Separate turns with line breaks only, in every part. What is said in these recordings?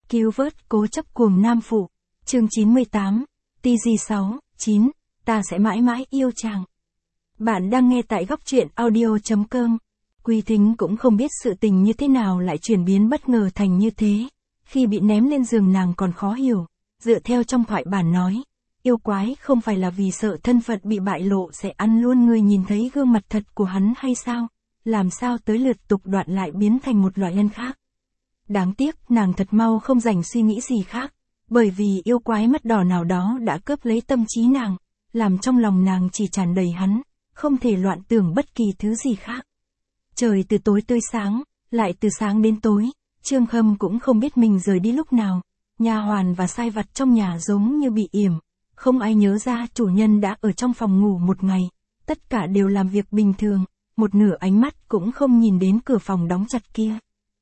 Cứu vớt cố chấp cuồng nam phụ. Chương 98. TG6, 9. Ta sẽ mãi mãi yêu chàng. Bạn đang nghe tại góc truyện audio.com. Quy Thính cũng không biết sự tình như thế nào lại chuyển biến bất ngờ thành như thế. Khi bị ném lên giường nàng còn khó hiểu. Dựa theo trong thoại bản nói, yêu quái không phải là vì sợ thân phận bị bại lộ sẽ ăn luôn người nhìn thấy gương mặt thật của hắn hay sao? Làm sao tới lượt Tục Đoạn lại biến thành một loại nhân khác? Đáng tiếc nàng thật mau không dành suy nghĩ gì khác, bởi vì yêu quái mắt đỏ nào đó đã cướp lấy tâm trí nàng, làm trong lòng nàng chỉ tràn đầy hắn, không thể loạn tưởng bất kỳ thứ gì khác. Trời từ tối tươi sáng, lại từ sáng đến tối, Trương Khâm cũng không biết mình rời đi lúc nào, nha hoàn và sai vặt trong nhà giống như bị yểm, không ai nhớ ra chủ nhân đã ở trong phòng ngủ một ngày, tất cả đều làm việc bình thường, một nửa ánh mắt cũng không nhìn đến cửa phòng đóng chặt kia.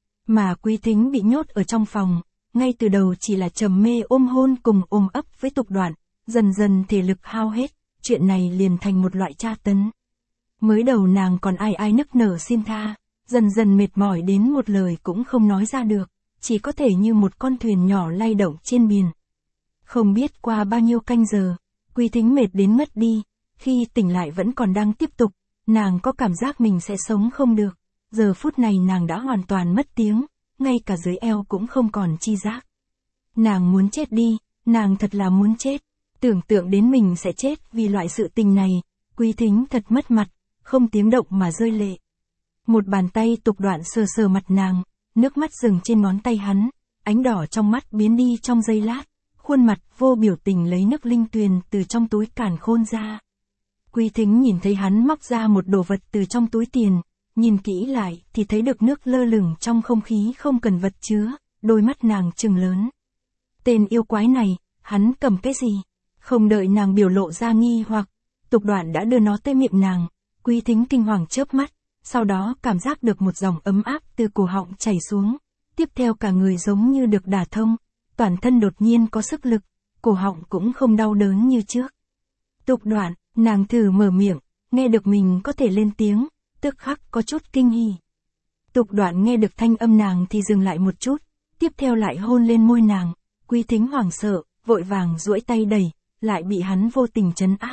Mà Quý Thính bị nhốt ở trong phòng, ngay từ đầu chỉ là trầm mê ôm hôn cùng ôm ấp với Tục Đoạn, dần dần thể lực hao hết, chuyện này liền thành một loại tra tấn. Mới đầu nàng còn ai nức nở xin tha, dần dần mệt mỏi đến một lời cũng không nói ra được, chỉ có thể như một con thuyền nhỏ lay động trên biển. Không biết qua bao nhiêu canh giờ, Quý Thính mệt đến mất đi, khi tỉnh lại vẫn còn đang tiếp tục, nàng có cảm giác mình sẽ sống không được. Giờ phút này nàng đã hoàn toàn mất tiếng, ngay cả dưới eo cũng không còn chi giác. Nàng muốn chết đi, nàng thật là muốn chết, tưởng tượng đến mình sẽ chết vì loại sự tình này, Quý Thính thật mất mặt, không tiếng động mà rơi lệ. Một bàn tay Tục Đoạn sờ sờ mặt nàng, nước mắt dừng trên ngón tay hắn, ánh đỏ trong mắt biến đi trong giây lát, khuôn mặt vô biểu tình lấy nước linh tuyền từ trong túi càn khôn ra. Quý Thính nhìn thấy hắn móc ra một đồ vật từ trong túi tiền. Nhìn kỹ lại thì thấy được nước lơ lửng trong không khí không cần vật chứa, đôi mắt nàng trừng lớn. Tên yêu quái này, hắn cầm cái gì? Không đợi nàng biểu lộ ra nghi hoặc, Tục Đoạn đã đưa nó tới miệng nàng, Quý Thính kinh hoàng chớp mắt, sau đó cảm giác được một dòng ấm áp từ cổ họng chảy xuống, tiếp theo cả người giống như được đả thông, toàn thân đột nhiên có sức lực, cổ họng cũng không đau đớn như trước. Tục Đoạn, nàng thử mở miệng, nghe được mình có thể lên tiếng. Tức khắc có chút kinh hỉ. Tục Đoạn nghe được thanh âm nàng thì dừng lại một chút, tiếp theo lại hôn lên môi nàng, Quý Thính hoảng sợ, vội vàng duỗi tay đẩy, lại bị hắn vô tình trấn áp.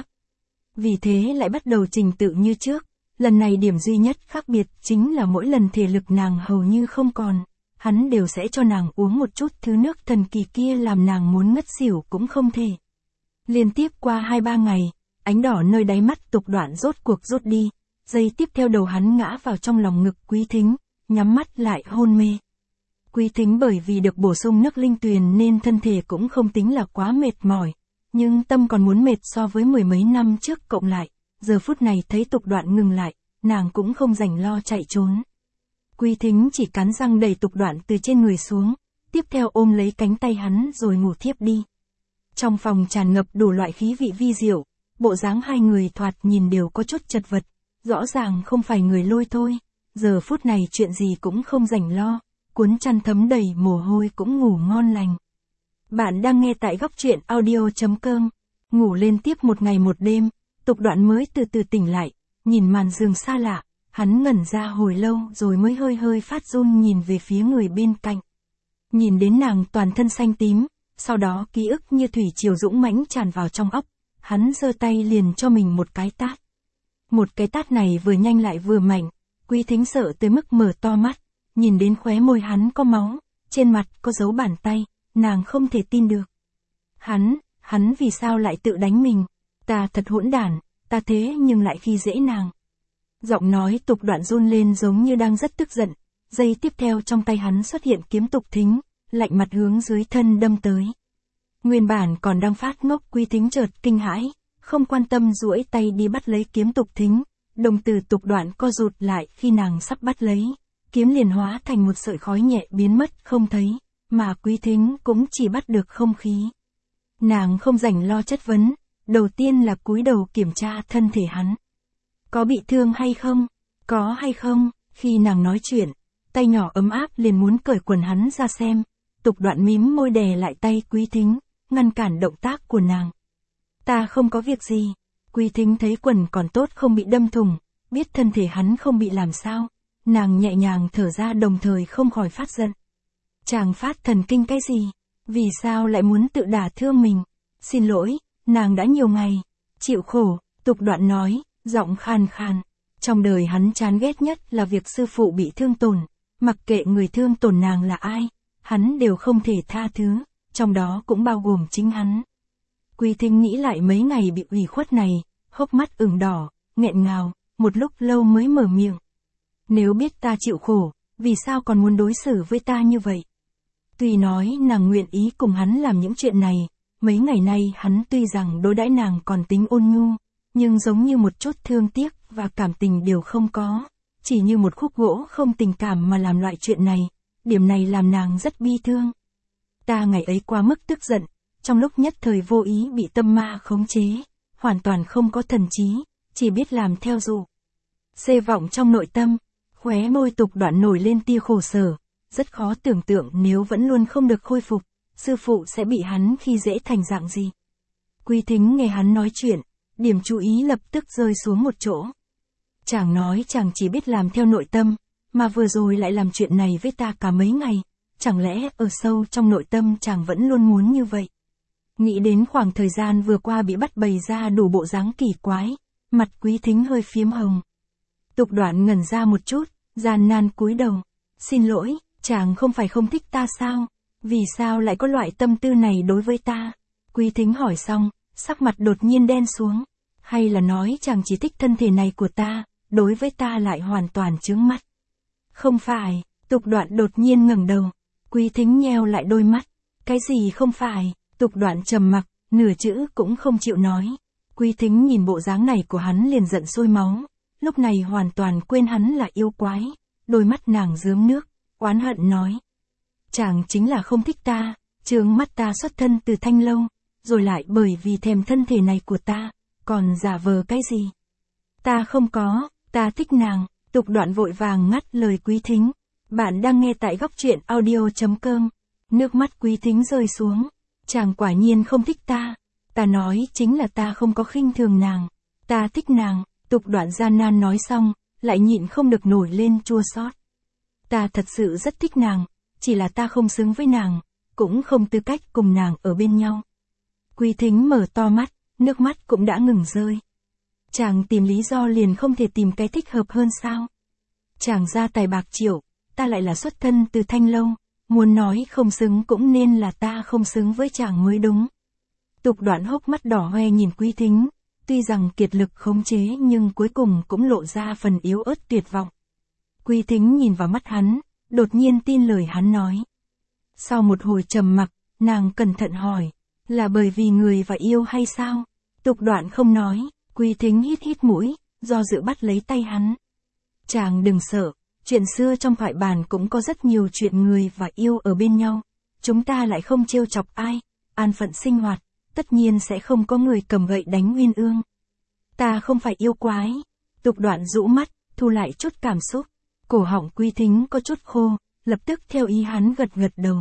Vì thế lại bắt đầu trình tự như trước, lần này điểm duy nhất khác biệt chính là mỗi lần thể lực nàng hầu như không còn, hắn đều sẽ cho nàng uống một chút thứ nước thần kỳ kia làm nàng muốn ngất xỉu cũng không thể. Liên tiếp qua 2-3 ngày, ánh đỏ nơi đáy mắt Tục Đoạn rốt cuộc rút đi. Giây tiếp theo đầu hắn ngã vào trong lòng ngực Quý Thính, nhắm mắt lại hôn mê. Quý Thính bởi vì được bổ sung nước linh tuyền nên thân thể cũng không tính là quá mệt mỏi, nhưng tâm còn muốn mệt so với mười mấy năm trước cộng lại, giờ phút này thấy Tục Đoạn ngừng lại, nàng cũng không rảnh lo chạy trốn. Quý Thính chỉ cắn răng đẩy Tục Đoạn từ trên người xuống, tiếp theo ôm lấy cánh tay hắn rồi ngủ thiếp đi. Trong phòng tràn ngập đủ loại khí vị vi diệu, bộ dáng hai người thoạt nhìn đều có chút chật vật. Rõ ràng không phải người Lôi thôi, giờ phút này chuyện gì cũng không rảnh lo, cuốn chăn thấm đầy mồ hôi cũng ngủ ngon lành. Bạn đang nghe tại góc truyện audio.com, ngủ liên tiếp một ngày một đêm, Tục Đoạn mới từ từ tỉnh lại, nhìn màn giường xa lạ, hắn ngẩn ra hồi lâu rồi mới hơi hơi phát run nhìn về phía người bên cạnh. Nhìn đến nàng toàn thân xanh tím, sau đó ký ức như thủy triều dũng mãnh tràn vào trong óc, hắn giơ tay liền cho mình một cái tát. Một cái tát này vừa nhanh lại vừa mạnh, Quý Thính sợ tới mức mở to mắt, nhìn đến khóe môi hắn có máu, trên mặt có dấu bàn tay, nàng không thể tin được. Hắn vì sao lại tự đánh mình? Ta thật hỗn đản, ta thế nhưng lại khi dễ nàng. Giọng nói Tục Đoạn run lên giống như đang rất tức giận, giây tiếp theo trong tay hắn xuất hiện kiếm Tục Thính, lạnh mặt hướng dưới thân đâm tới. Nguyên bản còn đang phát ngốc Quý Thính chợt kinh hãi. Không quan tâm duỗi tay đi bắt lấy kiếm Tục Thính, đồng tử Tục Đoạn co rụt lại khi nàng sắp bắt lấy, kiếm liền hóa thành một sợi khói nhẹ biến mất không thấy, mà Quý Thính cũng chỉ bắt được không khí. Nàng không rảnh lo chất vấn, đầu tiên là cúi đầu kiểm tra thân thể hắn. Có bị thương hay không? Có hay không? Khi nàng nói chuyện, tay nhỏ ấm áp liền muốn cởi quần hắn ra xem, Tục Đoạn mím môi đè lại tay Quý Thính, ngăn cản động tác của nàng. Ta không có việc gì. Quý Thính thấy quần còn tốt không bị đâm thủng, biết thân thể hắn không bị làm sao, nàng nhẹ nhàng thở ra đồng thời không khỏi phát giận. Chàng phát thần kinh cái gì? Vì sao lại muốn tự đả thương mình? Xin lỗi, nàng đã nhiều ngày chịu khổ, Tục Đoạn nói, giọng khàn khàn. Trong đời hắn chán ghét nhất là việc sư phụ bị thương tổn, mặc kệ người thương tổn nàng là ai, hắn đều không thể tha thứ, trong đó cũng bao gồm chính hắn. Quý Thính nghĩ lại mấy ngày bị ủy khuất này, hốc mắt ửng đỏ, nghẹn ngào, một lúc lâu mới mở miệng. Nếu biết ta chịu khổ, vì sao còn muốn đối xử với ta như vậy? Tuy nói nàng nguyện ý cùng hắn làm những chuyện này, mấy ngày nay hắn tuy rằng đối đãi nàng còn tính ôn nhu, nhưng giống như một chút thương tiếc và cảm tình đều không có, chỉ như một khúc gỗ không tình cảm mà làm loại chuyện này, điểm này làm nàng rất bi thương. Ta ngày ấy quá mức tức giận, trong lúc nhất thời vô ý bị tâm ma khống chế, hoàn toàn không có thần trí, chỉ biết làm theo dụ. Xê vọng trong nội tâm, khóe môi Tục Đoạn nổi lên tia khổ sở, rất khó tưởng tượng nếu vẫn luôn không được khôi phục, sư phụ sẽ bị hắn khi dễ thành dạng gì. Quý Thính nghe hắn nói chuyện, điểm chú ý lập tức rơi xuống một chỗ. Chàng nói chàng chỉ biết làm theo nội tâm, mà vừa rồi lại làm chuyện này với ta cả mấy ngày, chẳng lẽ ở sâu trong nội tâm chàng vẫn luôn muốn như vậy? Nghĩ đến khoảng thời gian vừa qua bị bắt bày ra đủ bộ dáng kỳ quái, mặt Quý Thính hơi phiếm hồng. Tục Đoạn ngẩn ra một chút, gian nan cúi đầu. Xin lỗi, chàng không phải không thích ta sao? Vì sao lại có loại tâm tư này đối với ta? Quý Thính hỏi xong, sắc mặt đột nhiên đen xuống. Hay là nói chàng chỉ thích thân thể này của ta, đối với ta lại hoàn toàn chướng mắt? Không phải, Tục Đoạn đột nhiên ngẩng đầu. Quý Thính nheo lại đôi mắt. Cái gì không phải? Tục Đoạn trầm mặc, nửa chữ cũng không chịu nói. Quý Thính nhìn bộ dáng này của hắn liền giận sôi máu, lúc này hoàn toàn quên hắn là yêu quái, đôi mắt nàng rướm nước, oán hận nói. Chàng chính là không thích ta, chướng mắt ta xuất thân từ Thanh Lâu, rồi lại bởi vì thèm thân thể này của ta, còn giả vờ cái gì? Ta không có, ta thích nàng. Tục Đoạn vội vàng ngắt lời Quý Thính. Bạn đang nghe tại góc truyện audio.com. Nước mắt Quý Thính rơi xuống. Chàng quả nhiên không thích ta. Ta nói chính là ta không có khinh thường nàng. Ta thích nàng. Tục Đoạn gian nan nói xong, lại nhịn không được nổi lên chua xót. Ta thật sự rất thích nàng, chỉ là ta không xứng với nàng, cũng không tư cách cùng nàng ở bên nhau. Quý Thính mở to mắt, nước mắt cũng đã ngừng rơi. Chàng tìm lý do liền không thể tìm cái thích hợp hơn sao? Chàng gia tài bạc triệu, ta lại là xuất thân từ Thanh Lâu, muốn nói không xứng cũng nên là ta không xứng với chàng mới đúng. Tục Đoạn hốc mắt đỏ hoe nhìn Quý Thính, tuy rằng kiệt lực khống chế nhưng cuối cùng cũng lộ ra phần yếu ớt tuyệt vọng. Quý Thính nhìn vào mắt hắn, đột nhiên tin lời hắn nói. Sau một hồi trầm mặc, nàng cẩn thận hỏi, là bởi vì người và yêu hay sao? Tục Đoạn không nói, Quý Thính hít hít mũi, do dự bắt lấy tay hắn. Chàng đừng sợ, chuyện xưa trong thoại bản cũng có rất nhiều chuyện người và yêu ở bên nhau. Chúng ta lại không trêu chọc ai, an phận sinh hoạt, tất nhiên sẽ không có người cầm gậy đánh uyên ương. Ta không phải yêu quái. Tục Đoạn rũ mắt, thu lại chút cảm xúc. Cổ họng Quý Thính có chút khô, lập tức theo ý hắn gật gật đầu.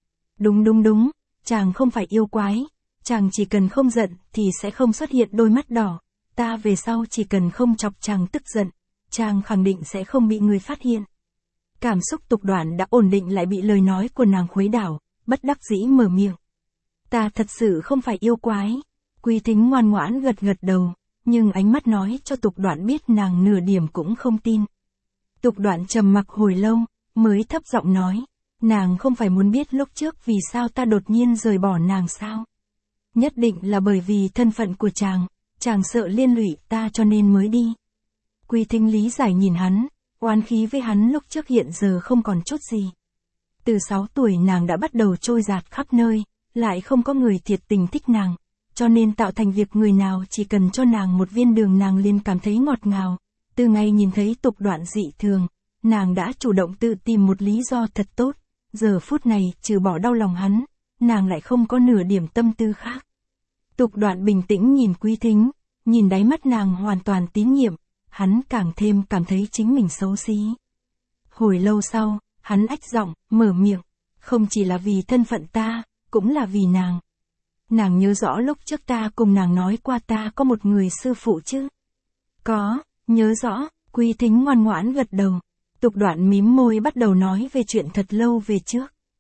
Đúng, chàng không phải yêu quái. Chàng chỉ cần không giận thì sẽ không xuất hiện đôi mắt đỏ. Ta về sau chỉ cần không chọc chàng tức giận, chàng khẳng định sẽ không bị người phát hiện. Cảm xúc Tục Đoạn đã ổn định lại bị lời nói của nàng khuấy đảo, bất đắc dĩ mở miệng. Ta thật sự không phải yêu quái. Quý Thính ngoan ngoãn gật gật đầu, nhưng ánh mắt nói cho Tục Đoạn biết nàng nửa điểm cũng không tin. Tục Đoạn trầm mặc hồi lâu, mới thấp giọng nói, nàng không phải muốn biết lúc trước vì sao ta đột nhiên rời bỏ nàng sao? Nhất định là bởi vì thân phận của chàng sợ liên lụy ta cho nên mới đi. Quý Thính lý giải nhìn hắn, oán khí với hắn lúc trước hiện giờ không còn chút gì. Từ 6 tuổi nàng đã bắt đầu trôi dạt khắp nơi, lại không có người thiệt tình thích nàng, cho nên tạo thành việc người nào chỉ cần cho nàng một viên đường nàng liền cảm thấy ngọt ngào. Từ ngày nhìn thấy Tục Đoạn dị thường, nàng đã chủ động tự tìm một lý do thật tốt, giờ phút này trừ bỏ đau lòng hắn, nàng lại không có nửa điểm tâm tư khác. Tục Đoạn bình tĩnh nhìn Quý Thính, nhìn đáy mắt nàng hoàn toàn tín nhiệm, hắn càng thêm cảm thấy chính mình xấu xí. Hồi lâu sau, hắn ách giọng, mở miệng, không chỉ là vì thân phận ta, cũng là vì nàng. Nàng nhớ rõ lúc trước ta cùng nàng nói qua ta có một người sư phụ chứ? Có, nhớ rõ. Quý Thính ngoan ngoãn gật đầu. Tục Đoạn mím môi bắt đầu nói về chuyện thật lâu về trước.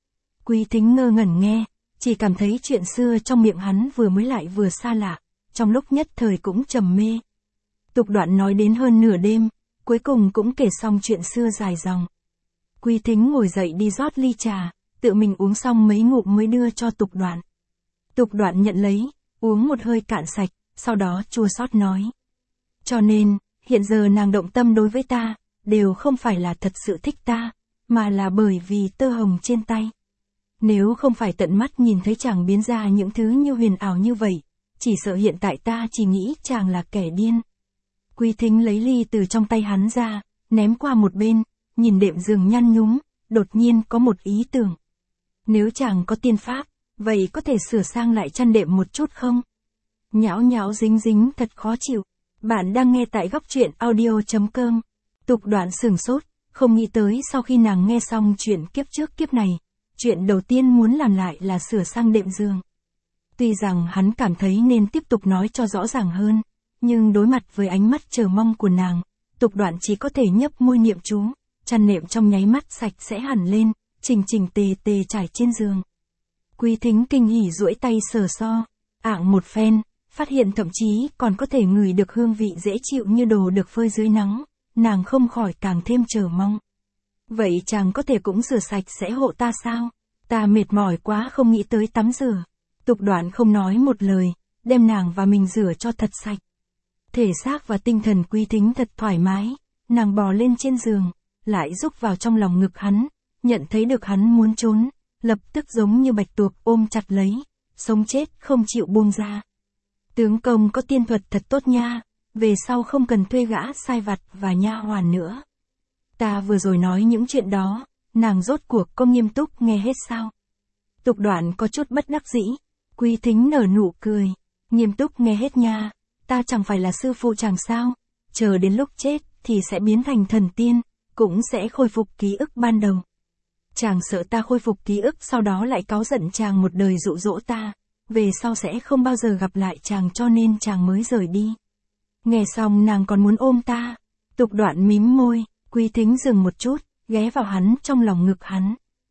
Quý Thính ngơ ngẩn nghe, chỉ cảm thấy chuyện xưa trong miệng hắn vừa mới lại vừa xa lạ, trong lúc nhất thời cũng trầm mê. Tục Đoạn nói đến hơn nửa đêm, cuối cùng cũng kể xong chuyện xưa dài dòng. Quý Thính ngồi dậy đi rót ly trà, tự mình uống xong mấy ngụm mới đưa cho Tục Đoạn. Tục Đoạn nhận lấy, uống một hơi cạn sạch, sau đó chua xót nói. Cho nên, hiện giờ nàng động tâm đối với ta, đều không phải là thật sự thích ta, mà là bởi vì tơ hồng trên tay. Nếu không phải tận mắt nhìn thấy chàng biến ra những thứ như huyền ảo như vậy, chỉ sợ hiện tại ta chỉ nghĩ chàng là kẻ điên. Quý Thính lấy ly từ trong tay hắn ra, ném qua một bên, nhìn đệm giường nhăn nhúm, đột nhiên có một ý tưởng. Nếu chàng có tiên pháp, vậy có thể sửa sang lại chăn đệm một chút không? Nhão nhão dính dính thật khó chịu. Bạn đang nghe tại góc truyện audio.com. Tục Đoạn sửng sốt, không nghĩ tới sau khi nàng nghe xong chuyện kiếp trước kiếp này, chuyện đầu tiên muốn làm lại là sửa sang đệm giường. Tuy rằng hắn cảm thấy nên tiếp tục nói cho rõ ràng hơn, nhưng đối mặt với ánh mắt chờ mong của nàng, Tục Đoạn chỉ có thể nhấp môi niệm chú, chăn nệm trong nháy mắt sạch sẽ hẳn lên, chỉnh chỉnh tề tề trải trên giường. Quý Thính kinh hỉ duỗi tay sờ so, ạng một phen, phát hiện thậm chí còn có thể ngửi được hương vị dễ chịu như đồ được phơi dưới nắng, nàng không khỏi càng thêm chờ mong. Vậy chàng có thể cũng rửa sạch sẽ hộ ta sao? Ta mệt mỏi quá không nghĩ tới tắm rửa. Tục Đoạn không nói một lời, đem nàng và mình rửa cho thật sạch. Thể xác và tinh thần Quý Thính thật thoải mái, nàng bò lên trên giường, lại rúc vào trong lòng ngực hắn, nhận thấy được hắn muốn trốn, lập tức giống như bạch tuộc ôm chặt lấy, sống chết không chịu buông ra. Tướng công có tiên thuật thật tốt nha, về sau không cần thuê gã sai vặt và nha hoàn nữa. Ta vừa rồi nói những chuyện đó, nàng rốt cuộc có nghiêm túc nghe hết sao? Tục Đoạn có chút bất đắc dĩ, Quý Thính nở nụ cười, nghiêm túc nghe hết nha, ta chẳng phải là sư phụ chàng sao, chờ đến lúc chết thì sẽ biến thành thần tiên, cũng sẽ khôi phục ký ức ban đầu. Chàng sợ ta khôi phục ký ức sau đó lại cáu giận chàng một đời dụ dỗ ta, về sau sẽ không bao giờ gặp lại chàng cho nên chàng mới rời đi. Nghe xong nàng còn muốn ôm ta. Tục Đoạn mím môi, Quý Thính dừng một chút, ghé vào hắn trong lòng ngực hắn.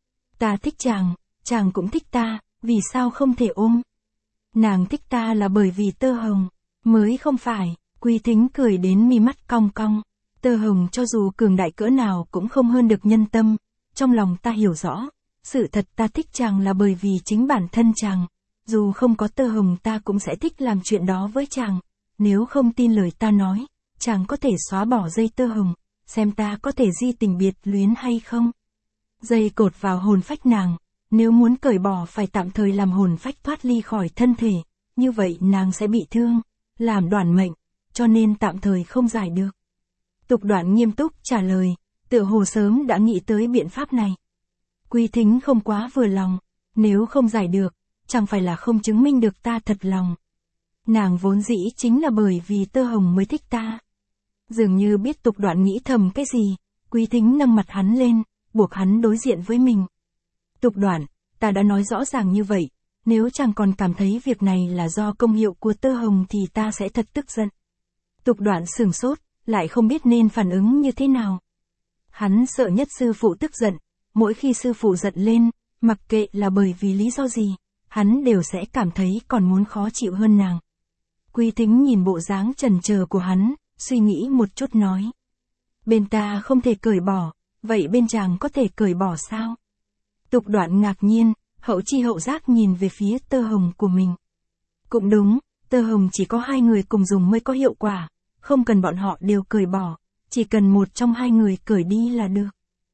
Ta thích chàng cũng thích ta, vì sao không thể ôm? Nàng thích ta là bởi vì tơ hồng, mới không phải. Quý Thính cười đến mi mắt cong cong. Tơ hồng cho dù cường đại cỡ nào cũng không hơn được nhân tâm. Trong lòng ta hiểu rõ, sự thật ta thích chàng là bởi vì chính bản thân chàng. Dù không có tơ hồng ta cũng sẽ thích làm chuyện đó với chàng. Nếu không tin lời ta nói, chàng có thể xóa bỏ dây tơ hồng, xem ta có thể di tình biệt luyến hay không. Dây cột vào hồn phách nàng, nếu muốn cởi bỏ phải tạm thời làm hồn phách thoát ly khỏi thân thể, như vậy nàng sẽ bị thương, làm đoản mệnh, cho nên tạm thời không giải được. Tục Đoạn nghiêm túc trả lời, tựa hồ sớm đã nghĩ tới biện pháp này. Quý Thính không quá vừa lòng, nếu không giải được, chẳng phải là không chứng minh được ta thật lòng. Nàng vốn dĩ chính là bởi vì tơ hồng mới thích ta. Dường như biết Tục Đoạn nghĩ thầm cái gì, Quý Thính nâng mặt hắn lên, buộc hắn đối diện với mình. Tục Đoạn, ta đã nói rõ ràng như vậy, nếu chàng còn cảm thấy việc này là do công hiệu của tơ hồng thì ta sẽ thật tức giận. Tục Đoạn sửng sốt, lại không biết nên phản ứng như thế nào. Hắn sợ nhất sư phụ tức giận, mỗi khi sư phụ giận lên, mặc kệ là bởi vì lý do gì, hắn đều sẽ cảm thấy còn muốn khó chịu hơn nàng. Quý Thính nhìn bộ dáng chần chờ của hắn, suy nghĩ một chút nói. Bên ta không thể cởi bỏ, vậy bên chàng có thể cởi bỏ sao? Tục Đoạn ngạc nhiên, hậu chi hậu giác nhìn về phía tơ hồng của mình. Cũng đúng, tơ hồng chỉ có hai người cùng dùng mới có hiệu quả, không cần bọn họ đều cởi bỏ, chỉ cần một trong hai người cởi đi là được.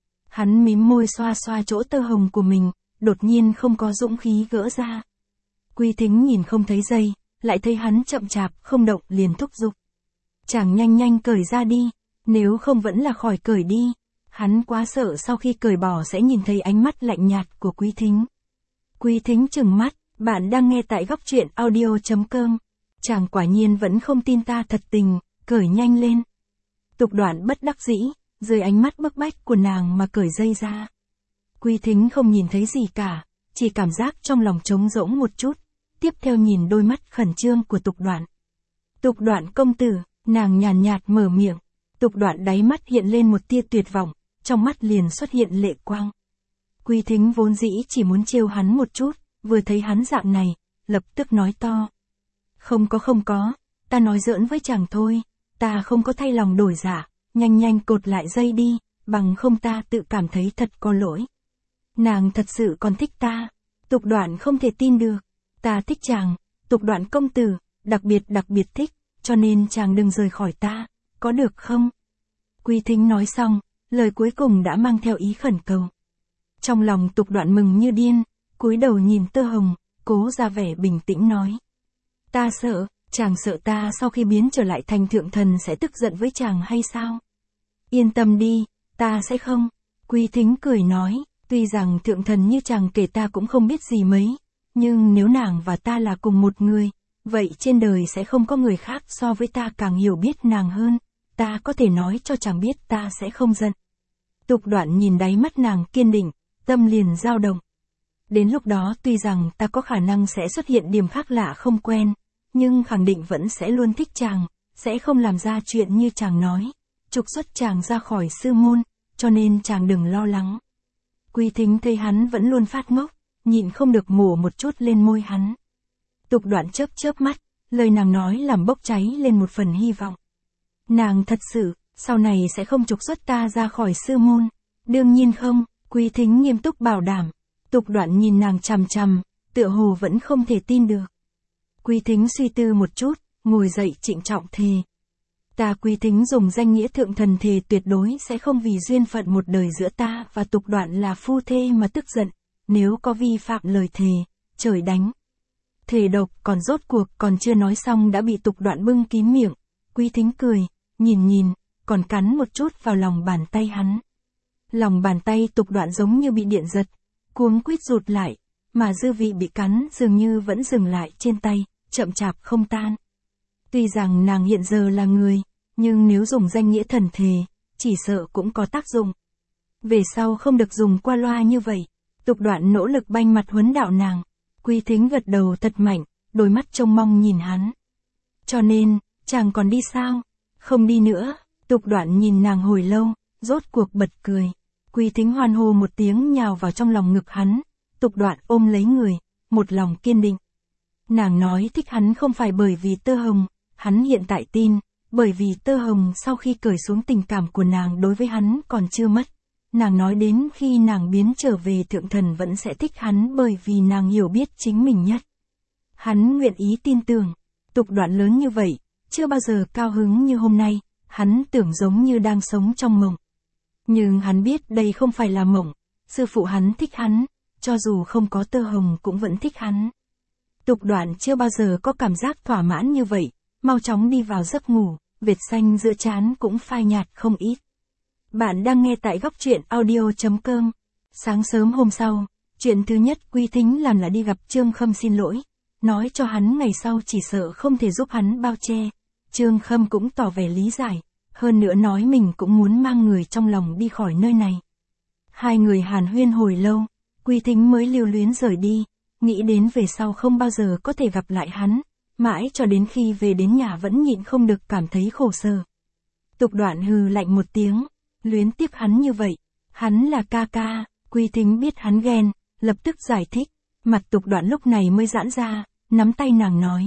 Hắn mím môi xoa xoa chỗ tơ hồng của mình, đột nhiên không có dũng khí gỡ ra. Quý Thính nhìn không thấy dây, lại thấy hắn chậm chạp không động liền thúc giục. Chàng nhanh nhanh cởi ra đi, nếu không vẫn là khỏi cởi đi. Hắn quá sợ sau khi cởi bỏ sẽ nhìn thấy ánh mắt lạnh nhạt của Quý Thính. Quý Thính trừng mắt, bạn đang nghe tại góc truyện audio.com. Chàng quả nhiên vẫn không tin ta thật tình, cởi nhanh lên. Tục Đoạn bất đắc dĩ, dưới ánh mắt bức bách của nàng mà cởi dây ra. Quý Thính không nhìn thấy gì cả, chỉ cảm giác trong lòng trống rỗng một chút, tiếp theo nhìn đôi mắt khẩn trương của Tục Đoạn. Tục Đoạn công tử, nàng nhàn nhạt mở miệng. Tục Đoạn đáy mắt hiện lên một tia tuyệt vọng, trong mắt liền xuất hiện lệ quang. Quy Thính vốn dĩ chỉ muốn trêu hắn một chút, vừa thấy hắn dạng này, lập tức nói to. Không có, ta nói giỡn với chàng thôi, ta không có thay lòng đổi dạ, nhanh cột lại dây đi, bằng không ta tự cảm thấy thật có lỗi. Nàng thật sự còn thích ta. Tục Đoạn không thể tin được. Ta thích chàng, Tục Đoạn công tử, đặc biệt thích, cho nên chàng đừng rời khỏi ta, có được không? Quy Thính nói xong, lời cuối cùng đã mang theo ý khẩn cầu. Trong lòng Tục Đoạn mừng như điên, cúi đầu nhìn Tơ Hồng, cố ra vẻ bình tĩnh nói. Ta sợ, chàng sợ ta sau khi biến trở lại thành thượng thần sẽ tức giận với chàng hay sao? Yên tâm đi, ta sẽ không. Quy Thính cười nói, tuy rằng thượng thần như chàng kể ta cũng không biết gì mấy, nhưng nếu nàng và ta là cùng một người, vậy trên đời sẽ không có người khác so với ta càng hiểu biết nàng hơn, ta có thể nói cho chàng biết ta sẽ không giận. Tục Đoạn nhìn đáy mắt nàng kiên định, tâm liền dao động. Đến lúc đó tuy rằng ta có khả năng sẽ xuất hiện điểm khác lạ không quen, nhưng khẳng định vẫn sẽ luôn thích chàng, sẽ không làm ra chuyện như chàng nói, trục xuất chàng ra khỏi sư môn, cho nên chàng đừng lo lắng. Quy Thính thấy hắn vẫn luôn phát ngốc, nhịn không được mổ một chút lên môi hắn. Tục Đoạn chớp mắt, lời nàng nói làm bốc cháy lên một phần hy vọng. Nàng thật sự, sau này sẽ không trục xuất ta ra khỏi sư môn. Đương nhiên không, Quy Thính nghiêm túc bảo đảm. Tục Đoạn nhìn nàng chằm, tựa hồ vẫn không thể tin được. Quy Thính suy tư một chút, ngồi dậy trịnh trọng thề. Ta Quy Thính dùng danh nghĩa thượng thần thề tuyệt đối sẽ không vì duyên phận một đời giữa ta và Tục Đoạn là phu thê mà tức giận, nếu có vi phạm lời thề, trời đánh. Thề độc còn rốt cuộc còn chưa nói xong đã bị Tục Đoạn bưng kín miệng, Quy Thính cười, nhìn, còn cắn một chút vào lòng bàn tay hắn. Lòng bàn tay Tục Đoạn giống như bị điện giật, cuống quýt rụt lại, mà dư vị bị cắn dường như vẫn dừng lại trên tay, chậm chạp không tan. Tuy rằng nàng hiện giờ là người, nhưng nếu dùng danh nghĩa thần thề, chỉ sợ cũng có tác dụng. Về sau không được dùng qua loa như vậy. Tục Đoạn nỗ lực banh mặt huấn đạo nàng. Quy Thính gật đầu thật mạnh, đôi mắt trông mong nhìn hắn. Cho nên, chàng còn đi sao? Không đi nữa. Tục Đoạn nhìn nàng hồi lâu, rốt cuộc bật cười. Quy Thính hoan hô một tiếng nhào vào trong lòng ngực hắn. Tục Đoạn ôm lấy người, một lòng kiên định. Nàng nói thích hắn không phải bởi vì Tơ Hồng, hắn hiện tại tin, bởi vì Tơ Hồng sau khi cởi xuống tình cảm của nàng đối với hắn còn chưa mất. Nàng nói đến khi nàng biến trở về thượng thần vẫn sẽ thích hắn bởi vì nàng hiểu biết chính mình nhất. Hắn nguyện ý tin tưởng. Tục Đoạn lớn như vậy, chưa bao giờ cao hứng như hôm nay, hắn tưởng giống như đang sống trong mộng. Nhưng hắn biết đây không phải là mộng, sư phụ hắn thích hắn, cho dù không có Tơ Hồng cũng vẫn thích hắn. Tục Đoạn chưa bao giờ có cảm giác thỏa mãn như vậy, mau chóng đi vào giấc ngủ, vệt xanh giữa trán cũng phai nhạt không ít. Bạn đang nghe tại góc truyện audio.com. Sáng sớm hôm sau, chuyện thứ nhất Quy Thính làm là đi gặp Trương Khâm xin lỗi, nói cho hắn ngày sau chỉ sợ không thể giúp hắn bao che. Trương Khâm cũng tỏ vẻ lý giải, hơn nữa nói mình cũng muốn mang người trong lòng đi khỏi nơi này. Hai người hàn huyên hồi lâu, Quy Thính mới lưu luyến rời đi, nghĩ đến về sau không bao giờ có thể gặp lại hắn, mãi cho đến khi về đến nhà vẫn nhịn không được cảm thấy khổ sở. Tục Đoạn hừ lạnh một tiếng, luyến tiếc hắn như vậy, hắn là ca ca. Quy Thính biết hắn ghen, lập tức giải thích, mặt Tục Đoạn lúc này mới giãn ra, nắm tay nàng nói.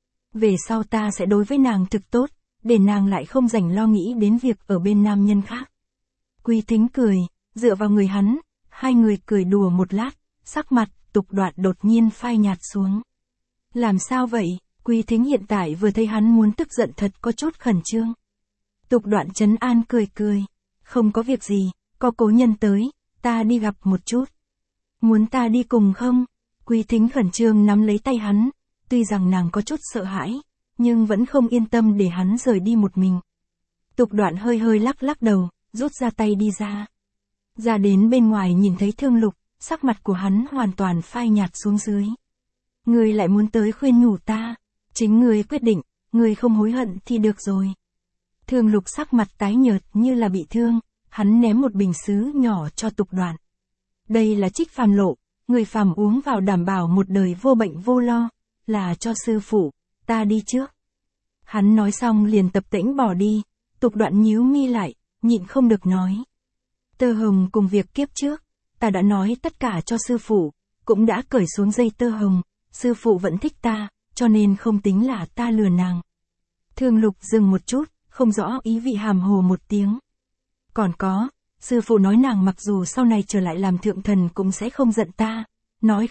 Về sau ta sẽ đối với nàng thực tốt, để nàng lại không rảnh lo nghĩ đến việc ở bên nam nhân khác. Quy Thính cười, dựa vào người hắn, hai người cười đùa một lát, sắc mặt Tục Đoạn đột nhiên phai nhạt xuống. Làm sao vậy? Quy Thính hiện tại vừa thấy hắn muốn tức giận thật có chút khẩn trương. Tục Đoạn trấn an cười. Không có việc gì, có cố nhân tới, ta đi gặp một chút. Muốn ta đi cùng không? Quy Thính khẩn trương nắm lấy tay hắn, tuy rằng nàng có chút sợ hãi, nhưng vẫn không yên tâm để hắn rời đi một mình. Tục Đoạn hơi lắc đầu, rút ra tay đi ra. Ra đến bên ngoài nhìn thấy Thương Lục, sắc mặt của hắn hoàn toàn phai nhạt xuống dưới. Ngươi lại muốn tới khuyên nhủ ta, chính ngươi quyết định, ngươi không hối hận thì được rồi. Thương Lục sắc mặt tái nhợt như là bị thương, hắn ném một bình sứ nhỏ cho Tục Đoạn. Đây là trích phàm lộ, người phàm uống vào đảm bảo một đời vô bệnh vô lo, là cho sư phụ, ta đi trước. Hắn nói xong liền tập tễnh bỏ đi, Tục Đoạn nhíu mi lại, nhịn không được nói. Tơ Hồng cùng việc kiếp trước, ta đã nói tất cả cho sư phụ, cũng đã cởi xuống dây tơ hồng, sư phụ vẫn thích ta, cho nên không tính là ta lừa nàng. Thương Lục dừng một chút, không rõ ý vị hàm hồ một tiếng. Còn có, sư phụ nói nàng mặc dù sau này trở lại làm thượng thần cũng sẽ không giận ta, nói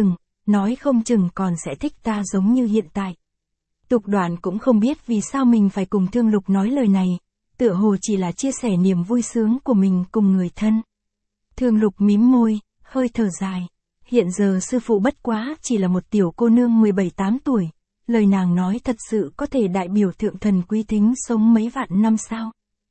không chừng còn sẽ thích ta giống như hiện tại. Tục Đoạn cũng không biết vì sao mình phải cùng Thương Lục nói lời này, tựa hồ chỉ là chia sẻ niềm vui sướng của mình cùng người thân. Thương Lục mím môi, hơi thở dài. Hiện giờ sư phụ bất quá chỉ là một tiểu cô nương 17-8 tuổi, lời nàng nói thật sự có thể đại biểu thượng thần Quý Thính sống mấy vạn năm sao?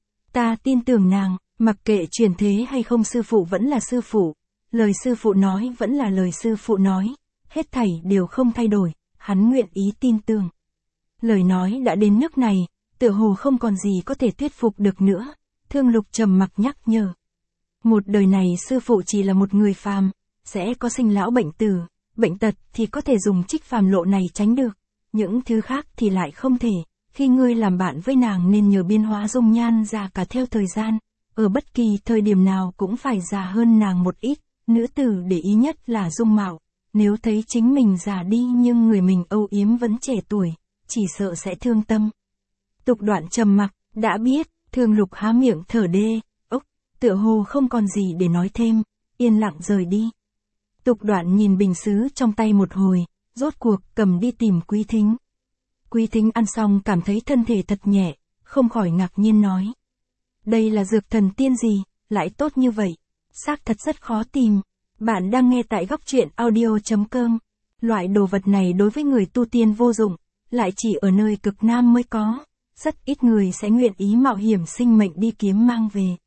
Ta tin tưởng nàng, mặc kệ chuyển thế hay không sư phụ vẫn là sư phụ, lời sư phụ nói vẫn là lời sư phụ nói, hết thảy đều không thay đổi, hắn nguyện ý tin tưởng. Lời nói đã đến nước này, tựa hồ không còn gì có thể thuyết phục được nữa, Thương Lục trầm mặc nhắc nhở. Một đời này sư phụ chỉ là một người phàm, sẽ có sinh lão bệnh tử, bệnh tật thì có thể dùng trích phàm lộ này tránh được, những thứ khác thì lại không thể. Khi ngươi làm bạn với nàng nên nhờ biến hóa dung nhan già cả theo thời gian, ở bất kỳ thời điểm nào cũng phải già hơn nàng một ít, nữ tử để ý nhất là dung mạo, nếu thấy chính mình già đi nhưng người mình âu yếm vẫn trẻ tuổi, chỉ sợ sẽ thương tâm. Tục Đoạn trầm mặc, đã biết, Thương Lục há miệng thở đê, tựa hồ không còn gì để nói thêm, yên lặng rời đi. Tục Đoạn nhìn bình sứ trong tay một hồi, rốt cuộc cầm đi tìm Quý Thính. Quý Thính ăn xong cảm thấy thân thể thật nhẹ, không khỏi ngạc nhiên nói. Đây là dược thần tiên gì, lại tốt như vậy, xác thật rất khó tìm. Bạn đang nghe tại góc truyện audio.com. Loại đồ vật này đối với người tu tiên vô dụng, lại chỉ ở nơi cực Nam mới có, rất ít người sẽ nguyện ý mạo hiểm sinh mệnh đi kiếm mang về.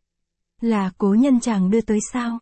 Là cố nhân chàng đưa tới sao?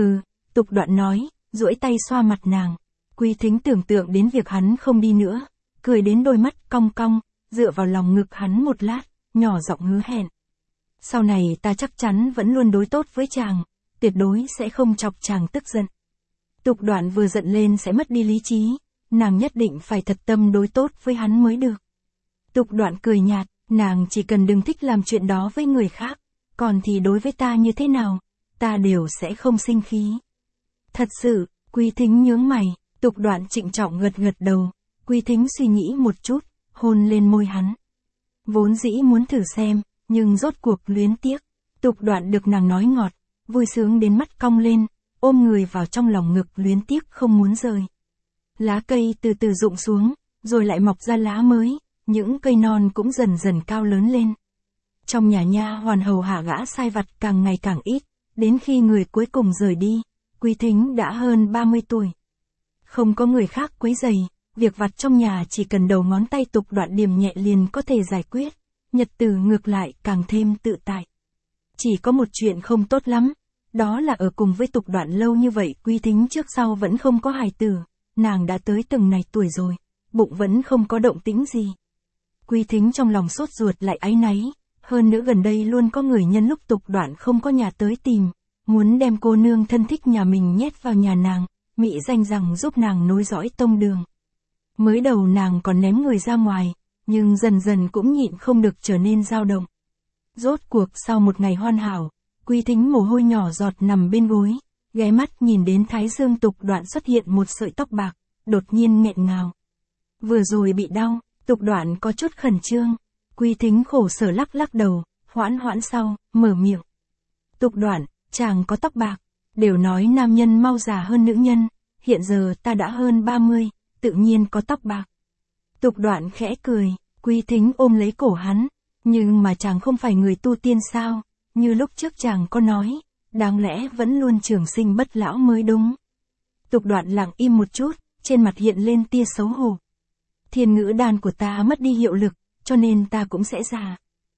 Tục Đoạn nói, duỗi tay xoa mặt nàng. Quý Thính tưởng tượng đến việc hắn không đi nữa, cười đến đôi mắt cong cong, dựa vào lòng ngực hắn một lát, nhỏ giọng hứa hẹn. Sau này ta chắc chắn vẫn luôn đối tốt với chàng, tuyệt đối sẽ không chọc chàng tức giận. Tục Đoạn vừa giận lên sẽ mất đi lý trí, nàng nhất định phải thật tâm đối tốt với hắn mới được. Tục Đoạn cười nhạt, nàng chỉ cần đừng thích làm chuyện đó với người khác, còn thì đối với ta như thế nào, ta đều sẽ không sinh khí. Thật sự, Quý Thính nhướng mày, Tục Đoạn trịnh trọng gật gật đầu, Quý Thính suy nghĩ một chút, hôn lên môi hắn. Vốn dĩ muốn thử xem, nhưng rốt cuộc luyến tiếc. Tục Đoạn được nàng nói ngọt, vui sướng đến mắt cong lên, ôm người vào trong lòng ngực luyến tiếc không muốn rời. Lá cây từ từ rụng xuống, rồi lại mọc ra lá mới, những cây non cũng dần dần cao lớn lên. Trong nhà nha hoàn hầu hạ gã sai vặt càng ngày càng ít, đến khi người cuối cùng rời đi, Quý Thính đã hơn 30 tuổi. Không có người khác quấy rầy, việc vặt trong nhà chỉ cần đầu ngón tay Tục Đoạn điểm nhẹ liền có thể giải quyết, nhật tử ngược lại càng thêm tự tại. Chỉ có một chuyện không tốt lắm, đó là ở cùng với Tục Đoạn lâu như vậy Quý Thính trước sau vẫn không có hài tử, nàng đã tới từng này tuổi rồi, bụng vẫn không có động tĩnh gì. Quý Thính trong lòng sốt ruột lại áy náy, hơn nữa gần đây luôn có người nhân lúc Tục Đoạn không có nhà tới tìm, muốn đem cô nương thân thích nhà mình nhét vào nhà nàng, mị danh rằng giúp nàng nối dõi tông đường. Mới đầu nàng còn ném người ra ngoài, nhưng dần dần cũng nhịn không được trở nên dao động. Rốt cuộc sau một ngày hoàn hảo, Quý Thính mồ hôi nhỏ giọt nằm bên gối, ghé mắt nhìn đến thái dương Tục Đoạn xuất hiện một sợi tóc bạc, đột nhiên nghẹn ngào. Vừa rồi bị đau, Tục Đoạn có chút khẩn trương, Quý Thính khổ sở lắc lắc đầu, hoãn sau, mở miệng. Tục Đoạn, chàng có tóc bạc, đều nói nam nhân mau già hơn nữ nhân, hiện giờ ta đã hơn 30, tự nhiên có tóc bạc. Tục Đoạn khẽ cười, Quý Thính ôm lấy cổ hắn, nhưng mà chàng không phải người tu tiên sao, như lúc trước chàng có nói, đáng lẽ vẫn luôn trường sinh bất lão mới đúng. Tục Đoạn lặng im một chút, trên mặt hiện lên tia xấu hổ. Thiên ngữ đan của ta mất đi hiệu lực, cho nên ta cũng sẽ già.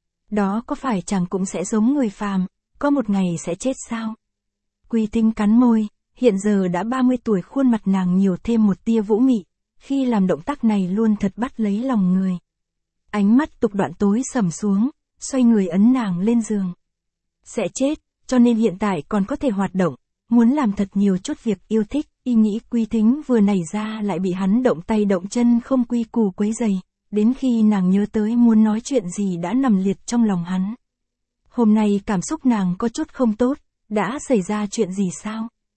Đó có phải chàng cũng sẽ giống người phàm, có một ngày sẽ chết sao? Quý Thính cắn môi, hiện giờ đã 30 tuổi khuôn mặt nàng nhiều thêm một tia vũ mị, khi làm động tác này luôn thật bắt lấy lòng người. Ánh mắt Tục Đoạn tối sầm xuống, xoay người ấn nàng lên giường. Sẽ chết, cho nên hiện tại còn có thể hoạt động, muốn làm thật nhiều chút việc yêu thích, ý nghĩ Quý Thính vừa nảy ra lại bị hắn động tay động chân không quy củ quấy rầy, đến khi nàng nhớ tới muốn nói chuyện gì đã nằm liệt trong lòng hắn. Hôm nay cảm xúc nàng có chút không tốt, đã xảy ra chuyện gì sao?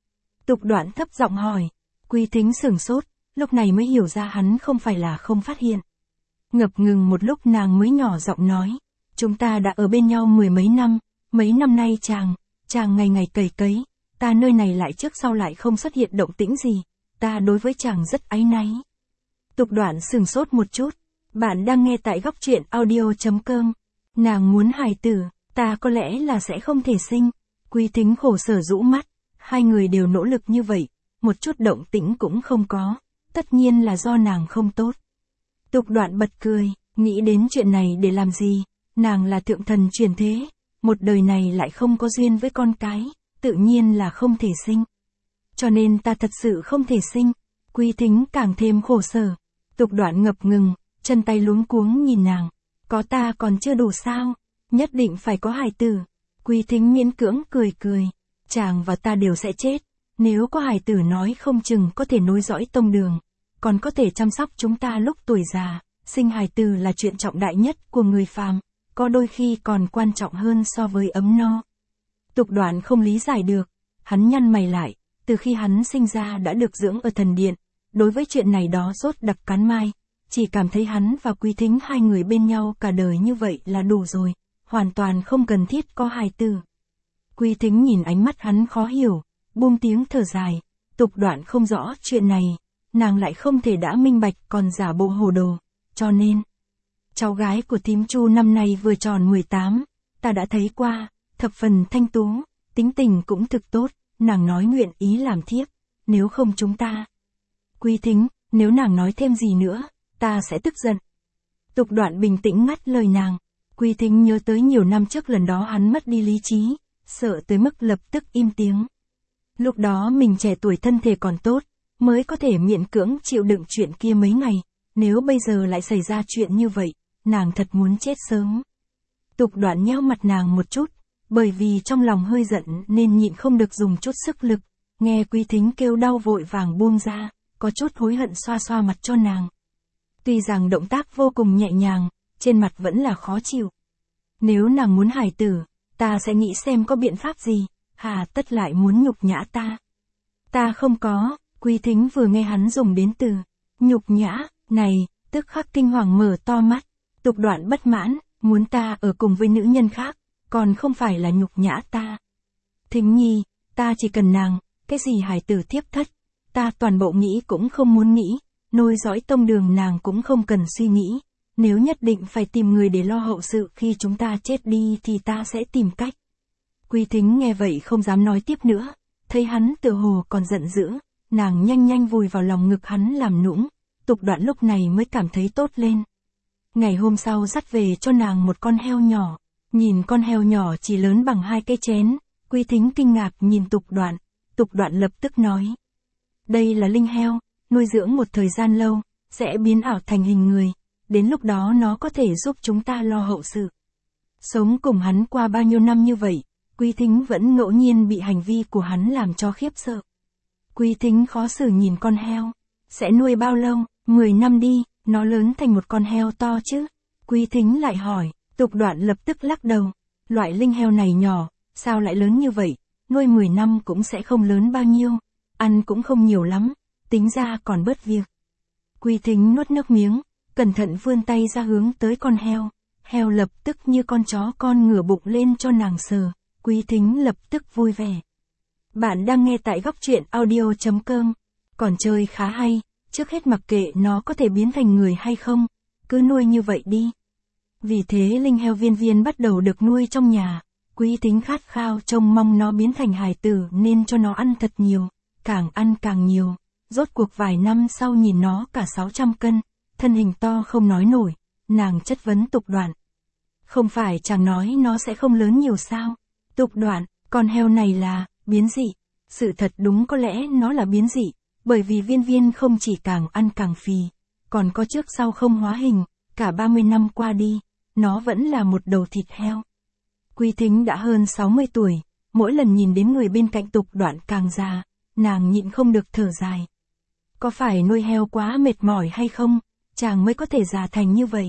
Tục Đoạn thấp giọng hỏi. Quý Thính sửng sốt, lúc này mới hiểu ra hắn không phải là không phát hiện. Ngập ngừng một lúc nàng mới nhỏ giọng nói. Chúng ta đã ở bên nhau mười mấy năm nay chàng ngày ngày cày cấy, ta nơi này lại trước sau lại không xuất hiện động tĩnh gì, ta đối với chàng rất áy náy. Tục Đoạn sửng sốt một chút, bạn đang nghe tại góc truyện audio.com. Nàng muốn hài tử, ta có lẽ là sẽ không thể sinh. Quý Thính khổ sở rũ mắt, hai người đều nỗ lực như vậy, một chút động tĩnh cũng không có, tất nhiên là do nàng không tốt. Tục Đoạn bật cười, nghĩ đến chuyện này để làm gì, nàng là thượng thần chuyển thế, một đời này lại không có duyên với con cái, tự nhiên là không thể sinh. Cho nên ta thật sự không thể sinh. Quý Thính càng thêm khổ sở. Tục Đoạn ngập ngừng, chân tay luống cuống nhìn nàng. Có ta còn chưa đủ sao? Nhất định phải có hài tử. Quý Thính miễn cưỡng cười. Chàng và ta đều sẽ chết. Nếu có hài tử nói không chừng có thể nối dõi tông đường. Còn có thể chăm sóc chúng ta lúc tuổi già. Sinh hài tử là chuyện trọng đại nhất của người phàm. Có đôi khi còn quan trọng hơn so với ấm no. Tục Đoạn không lý giải được. Hắn nhăn mày lại. Từ khi hắn sinh ra đã được dưỡng ở thần điện. Đối với chuyện này đó rốt đặc cắn mai. Chỉ cảm thấy hắn và Quý Thính hai người bên nhau cả đời như vậy là đủ rồi. Hoàn toàn không cần thiết có hài tử. Quý Thính nhìn ánh mắt hắn khó hiểu. Buông tiếng thở dài. Tục Đoạn không rõ chuyện này. Nàng lại không thể đã minh bạch còn giả bộ hồ đồ. Cho nên, cháu gái của thím Chu năm nay vừa tròn 18. Ta đã thấy qua. Thập phần thanh tú. Tính tình cũng thực tốt. Nàng nói nguyện ý làm thiếp. Nếu không chúng ta. Quý Thính, nếu nàng nói thêm gì nữa, ta sẽ tức giận. Tục Đoạn bình tĩnh ngắt lời nàng. Quý Thính nhớ tới nhiều năm trước lần đó hắn mất đi lý trí, sợ tới mức lập tức im tiếng. Lúc đó mình trẻ tuổi thân thể còn tốt, mới có thể miễn cưỡng chịu đựng chuyện kia mấy ngày. Nếu bây giờ lại xảy ra chuyện như vậy, nàng thật muốn chết sớm. Tục Đoạn nheo mặt nàng một chút, bởi vì trong lòng hơi giận nên nhịn không được dùng chút sức lực. Nghe Quý Thính kêu đau vội vàng buông ra, có chút hối hận xoa xoa mặt cho nàng. Tuy rằng động tác vô cùng nhẹ nhàng, trên mặt vẫn là khó chịu. Nếu nàng muốn hài tử, ta sẽ nghĩ xem có biện pháp gì, hà tất lại muốn nhục nhã ta. Ta không có. Quý Thính vừa nghe hắn dùng đến từ nhục nhã này, tức khắc kinh hoàng mở to mắt. Tục Đoạn bất mãn, muốn ta ở cùng với nữ nhân khác, còn không phải là nhục nhã ta. Thính nhi, ta chỉ cần nàng, cái gì hài tử thiếp thất, ta toàn bộ nghĩ cũng không muốn nghĩ, nối dõi tông đường nàng cũng không cần suy nghĩ. Nếu nhất định phải tìm người để lo hậu sự khi chúng ta chết đi thì ta sẽ tìm cách. Quý Thính nghe vậy không dám nói tiếp nữa, thấy hắn tựa hồ còn giận dữ, nàng nhanh vùi vào lòng ngực hắn làm nũng. Tục Đoạn lúc này mới cảm thấy tốt lên. Ngày hôm sau dắt về cho nàng một con heo nhỏ, nhìn con heo nhỏ chỉ lớn bằng 2 cái chén, Quý Thính kinh ngạc nhìn Tục Đoạn. Tục Đoạn lập tức nói. Đây là linh heo, nuôi dưỡng một thời gian lâu, sẽ biến ảo thành hình người, đến lúc đó nó có thể giúp chúng ta lo hậu sự. Sống cùng hắn qua bao nhiêu năm như vậy, Quý Thính vẫn ngẫu nhiên bị hành vi của hắn làm cho khiếp sợ. Quý Thính khó xử nhìn con heo. Sẽ nuôi bao lâu? 10 năm đi, nó lớn thành một con heo to chứ? Quý Thính lại hỏi. Tục Đoạn lập tức lắc đầu. Loại linh heo này nhỏ, sao lại lớn như vậy? Nuôi 10 năm cũng sẽ không lớn bao nhiêu. Ăn cũng không nhiều lắm, tính ra còn bớt việc. Quý Thính nuốt nước miếng, cẩn thận vươn tay ra hướng tới con heo. Heo lập tức như con chó con ngửa bụng lên cho nàng sờ. Quý Thính lập tức vui vẻ. Bạn đang nghe tại góc truyện audio.com. Còn chơi khá hay, trước hết mặc kệ nó có thể biến thành người hay không, cứ nuôi như vậy đi. Vì thế linh heo Viên Viên bắt đầu được nuôi trong nhà. Quý Thính khát khao trông mong nó biến thành hài tử nên cho nó ăn thật nhiều, càng ăn càng nhiều. Rốt cuộc vài năm sau nhìn nó cả 600 cân, thân hình to không nói nổi, nàng chất vấn Tục Đoạn. Không phải chàng nói nó sẽ không lớn nhiều sao? Tục Đoạn, con heo này là biến dị. Sự thật đúng có lẽ nó là biến dị, bởi vì Viên Viên không chỉ càng ăn càng phì, còn có trước sau không hóa hình, cả 30 năm qua đi, nó vẫn là một đầu thịt heo. Quý Thính đã hơn 60 tuổi, mỗi lần nhìn đến người bên cạnh Tục Đoạn càng già, nàng nhịn không được thở dài. Có phải nuôi heo quá mệt mỏi hay không, chàng mới có thể già thành như vậy?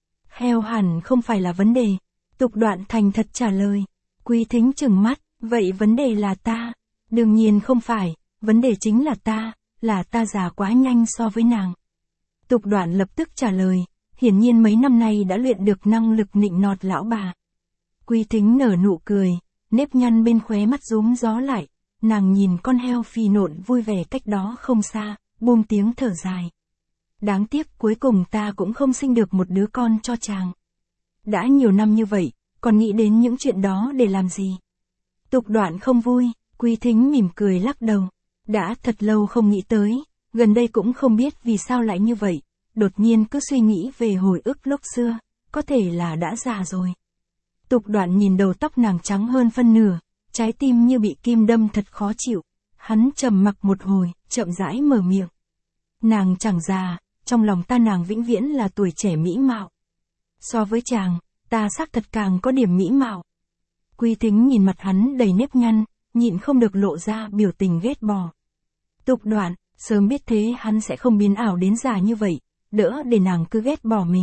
Heo hẳn không phải là vấn đề. Tục Đoạn thành thật trả lời. Quý Thính trừng mắt, vậy vấn đề là ta? Đương nhiên không phải, vấn đề chính là ta già quá nhanh so với nàng. Tục Đoạn lập tức trả lời, hiển nhiên mấy năm nay đã luyện được năng lực nịnh nọt lão bà. Quý Thính nở nụ cười, nếp nhăn bên khóe mắt rúm gió lại, nàng nhìn con heo phì nộn vui vẻ cách đó không xa, buông tiếng thở dài. Đáng tiếc cuối cùng ta cũng không sinh được một đứa con cho chàng. Đã nhiều năm như vậy, còn nghĩ đến những chuyện đó để làm gì? Tục Đoạn không vui, Quý Thính mỉm cười lắc đầu. Đã thật lâu không nghĩ tới, gần đây cũng không biết vì sao lại như vậy, đột nhiên cứ suy nghĩ về hồi ức lúc xưa, có thể là đã già rồi. Tục Đoạn nhìn đầu tóc nàng trắng hơn phân nửa, trái tim như bị kim đâm thật khó chịu. Hắn trầm mặc một hồi, chậm rãi mở miệng. Nàng chẳng già, trong lòng ta nàng vĩnh viễn là tuổi trẻ mỹ mạo. So với chàng, ta xác thật càng có điểm mỹ mạo. Quý Thính nhìn mặt hắn đầy nếp nhăn, nhịn không được lộ ra biểu tình ghét bỏ. Tục Đoạn, sớm biết thế hắn sẽ không biến ảo đến già như vậy, đỡ để nàng cứ ghét bỏ mình.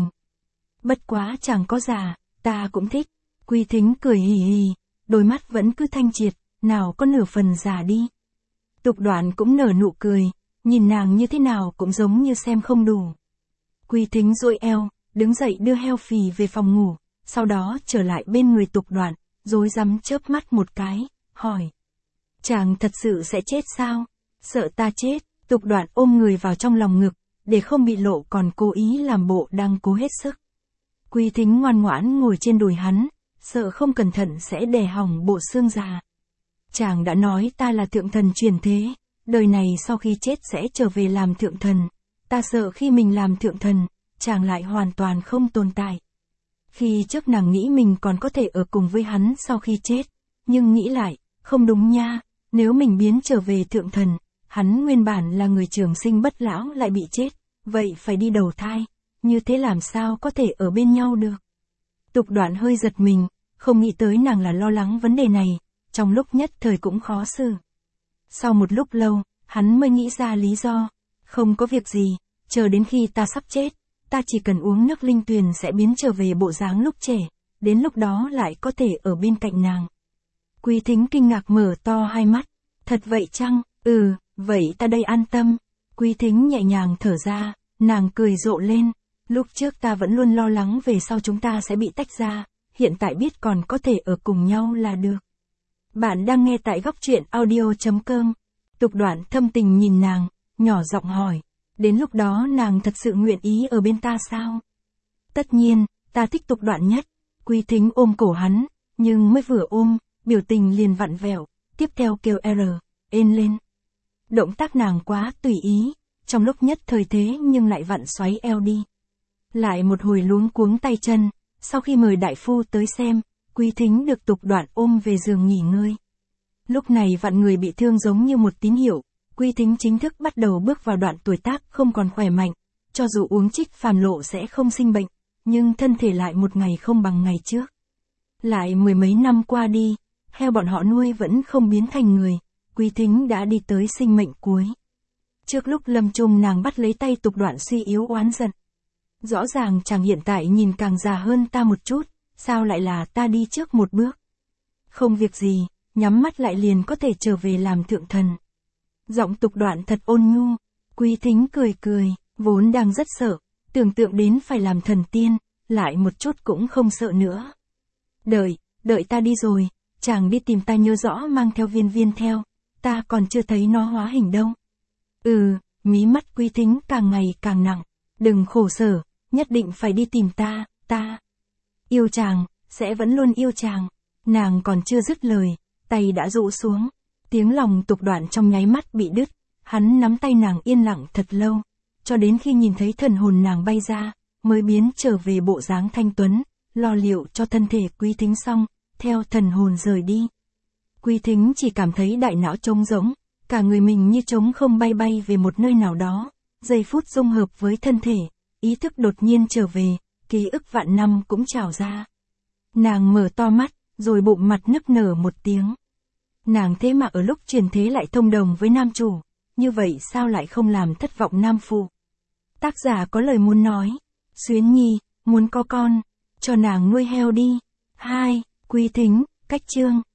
Bất quá chàng có già, ta cũng thích. Quý Thính cười hì hì, đôi mắt vẫn cứ thanh triệt, nào có nửa phần già đi. Tục Đoạn cũng nở nụ cười, nhìn nàng như thế nào cũng giống như xem không đủ. Quý Thính duỗi eo, đứng dậy đưa heo phì về phòng ngủ, sau đó trở lại bên người Tục Đoạn, rối rắm chớp mắt một cái, hỏi. Chàng thật sự sẽ chết sao? Sợ ta chết, Tục Đoạn ôm người vào trong lòng ngực, để không bị lộ còn cố ý làm bộ đang cố hết sức. Quý Thính ngoan ngoãn ngồi trên đùi hắn, sợ không cẩn thận sẽ đè hỏng bộ xương già. Chàng đã nói ta là thượng thần truyền thế, đời này sau khi chết sẽ trở về làm thượng thần, ta sợ khi mình làm thượng thần, chàng lại hoàn toàn không tồn tại. Khi trước nàng nghĩ mình còn có thể ở cùng với hắn sau khi chết, nhưng nghĩ lại, không đúng nha, nếu mình biến trở về thượng thần, hắn nguyên bản là người trường sinh bất lão lại bị chết, vậy phải đi đầu thai, như thế làm sao có thể ở bên nhau được. Tục Đoạn hơi giật mình, không nghĩ tới nàng là lo lắng vấn đề này, trong lúc nhất thời cũng khó xử. Sau một lúc lâu, hắn mới nghĩ ra lý do, không có việc gì, chờ đến khi ta sắp chết, ta chỉ cần uống nước linh tuyền sẽ biến trở về bộ dáng lúc trẻ, đến lúc đó lại có thể ở bên cạnh nàng. Quý Thính kinh ngạc mở to hai mắt, thật vậy chăng? Vậy ta đây an tâm. Quý Thính nhẹ nhàng thở ra, nàng cười rộ lên, lúc trước ta vẫn luôn lo lắng về sau chúng ta sẽ bị tách ra, hiện tại biết còn có thể ở cùng nhau là được. Bạn đang nghe tại góc truyện audio.com. Tục Đoạn thâm tình nhìn nàng, nhỏ giọng hỏi, đến lúc đó nàng thật sự nguyện ý ở bên ta sao? Tất nhiên, ta thích Tục Đoạn nhất. Quý Thính ôm cổ hắn, nhưng mới vừa ôm, biểu tình liền vặn vẹo, tiếp theo kêu ên lên. Động tác nàng quá tùy ý, trong lúc nhất thời thế nhưng lại vặn xoáy eo đi. Lại một hồi luống cuống tay chân, sau khi mời đại phu tới xem, Quý Thính được Tục Đoạn ôm về giường nghỉ ngơi. Lúc này vặn người bị thương giống như một tín hiệu, Quý Thính chính thức bắt đầu bước vào đoạn tuổi tác không còn khỏe mạnh, cho dù uống trích phàm lộ sẽ không sinh bệnh, nhưng thân thể lại một ngày không bằng ngày trước. Lại mười mấy năm qua đi, heo bọn họ nuôi vẫn không biến thành người, Quý Thính đã đi tới sinh mệnh cuối. Trước lúc lâm chung nàng bắt lấy tay Tục Đoạn suy yếu oán giận. Rõ ràng chàng hiện tại nhìn càng già hơn ta một chút, sao lại là ta đi trước một bước? Không việc gì, nhắm mắt lại liền có thể trở về làm thượng thần. Giọng Tục Đoạn thật ôn nhu, Quý Thính cười cười, vốn đang rất sợ, tưởng tượng đến phải làm thần tiên, lại một chút cũng không sợ nữa. Đợi ta đi rồi, chàng đi tìm ta nhớ rõ mang theo viên viên theo, ta còn chưa thấy nó hóa hình đâu. Mí mắt Quý Thính càng ngày càng nặng, đừng khổ sở, nhất định phải đi tìm ta. Yêu chàng, sẽ vẫn luôn yêu chàng. Nàng còn chưa dứt lời, tay đã rũ xuống, tiếng lòng Tục Đoạn trong nháy mắt bị đứt, hắn nắm tay nàng yên lặng thật lâu, cho đến khi nhìn thấy thần hồn nàng bay ra, mới biến trở về bộ dáng thanh tuấn, lo liệu cho thân thể Quý Thính xong, theo thần hồn rời đi. Quý Thính chỉ cảm thấy đại não trống rỗng, cả người mình như trống không bay về một nơi nào đó, giây phút dung hợp với thân thể, ý thức đột nhiên trở về, ký ức vạn năm cũng trào ra. Nàng mở to mắt, rồi bụng mặt nức nở một tiếng. Nàng thế mà ở lúc chuyển thế lại thông đồng với nam chủ, như vậy sao lại không làm thất vọng nam phụ? Tác giả có lời muốn nói, Xuyến Nhi, muốn có con, cho nàng nuôi heo đi. 2. Quý Thính, cách chương.